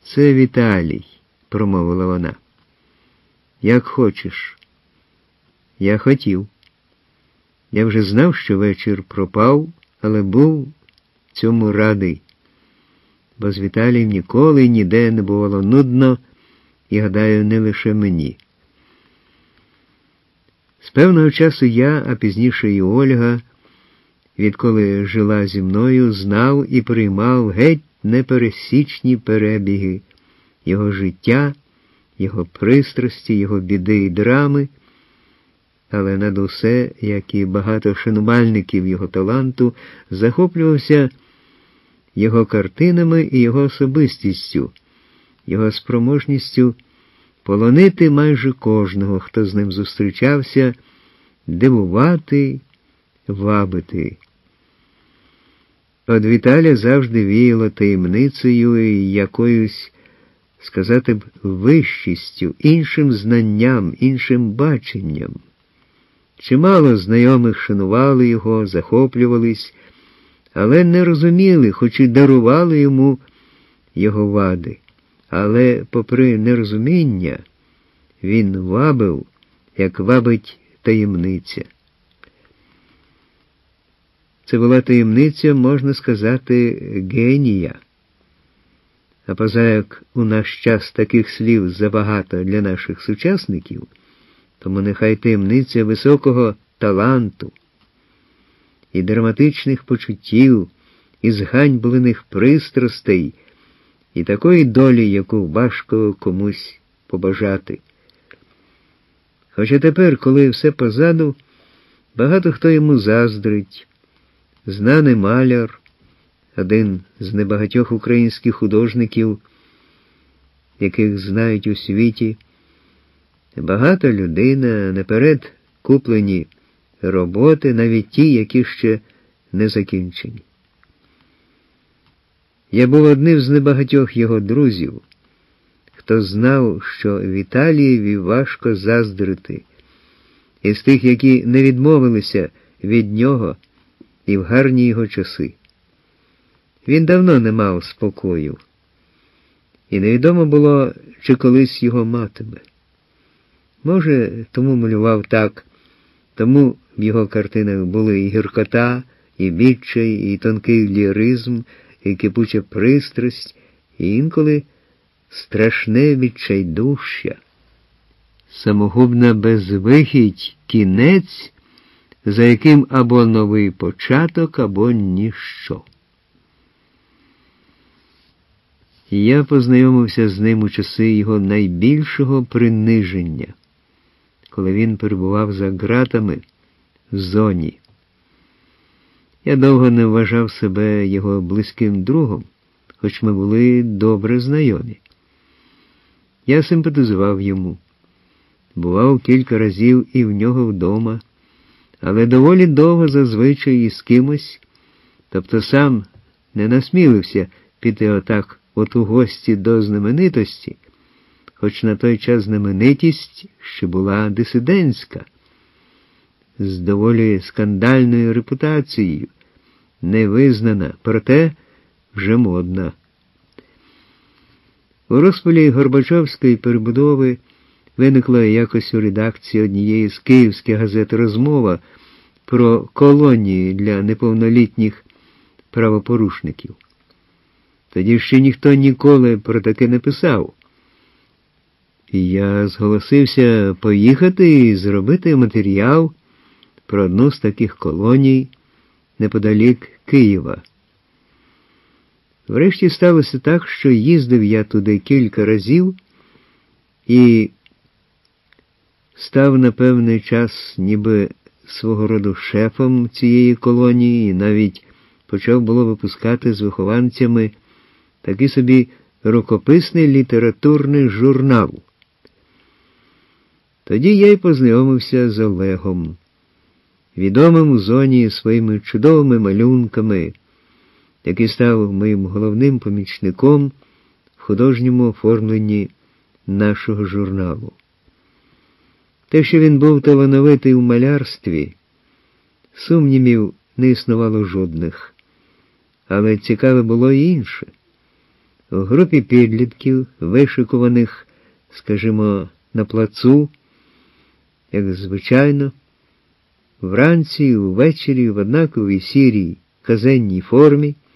Це Віталій, промовила вона. Як хочеш. Я хотів. Я вже знав, що вечір пропав, але був цьому радий. Бо з Віталієм ніколи і ніде не бувало нудно, і, гадаю, не лише мені. З певного часу я, а пізніше і Ольга, відколи жила зі мною, знав і приймав геть непересічні перебіги його життя, його пристрасті, його біди і драми, але над усе, як і багато шанувальників його таланту, захоплювався його картинами і його особистістю, його спроможністю полонити майже кожного, хто з ним зустрічався, дивувати, вабити. От Віталя завжди віяло таємницею і якоюсь, сказати б, вищістю, іншим знанням, іншим баченням. Чимало знайомих шанували його, захоплювались, але не розуміли, хоч і дарували йому його вади. Але, попри нерозуміння, він вабив, як вабить таємниця. Це була таємниця, можна сказати, генія. А поза як у наш час таких слів забагато для наших сучасників, тому нехай таємниця високого таланту і драматичних почуттів, і зганьблених пристрастей, і такої долі, яку важко комусь побажати. Хоча тепер, коли все позаду, багато хто йому заздрить. Знаний маляр, один з небагатьох українських художників, яких знають у світі, багата людина, наперед куплені роботи, навіть ті, які ще не закінчені. Я був одним з небагатьох його друзів, хто знав, що Віталієві важко заздрити, із тих, які не відмовилися від нього і в гарні його часи. Він давно не мав спокою, і невідомо було, чи колись його матиме. Може, тому малював так, тому в його картинах були і гіркота, і відчай, і тонкий ліризм, і кипуча пристрасть, і інколи страшне відчайдушя. Самогубна безвихідь, кінець, за яким або новий початок, або ніщо. Я познайомився з ним у часи його найбільшого приниження, коли він перебував за ґратами в зоні. Я довго не вважав себе його близьким другом, хоч ми були добре знайомі. Я симпатизував йому. Бував кілька разів і в нього вдома, але доволі довго зазвичай із кимось, тобто сам не насмілився піти отак от у гості до знаменитості, хоч на той час знаменитість ще була дисидентська, з доволі скандальною репутацією, невизнана, проте вже модна. У розпалі Горбачовської перебудови виникла якось у редакції однієї з київських газет розмова про колонії для неповнолітніх правопорушників. Тоді ще ніхто ніколи про таке не писав. І я зголосився поїхати і зробити матеріал про одну з таких колоній неподалік Києва. Врешті сталося так, що їздив я туди кілька разів і став на певний час ніби свого роду шефом цієї колонії і навіть почав було випускати з вихованцями такий собі рукописний літературний журнал. Тоді я й познайомився з Олегом, відомим у зоні своїми чудовими малюнками, який став моїм головним помічником в художньому оформленні нашого журналу. Те, що він був талановитий у малярстві, сумнівів не існувало жодних. Але цікаве було і інше. У групі підлітків, вишикуваних, скажімо, на плацу, як звичайно, вранці і ввечері в однаковій сірій казенній формі,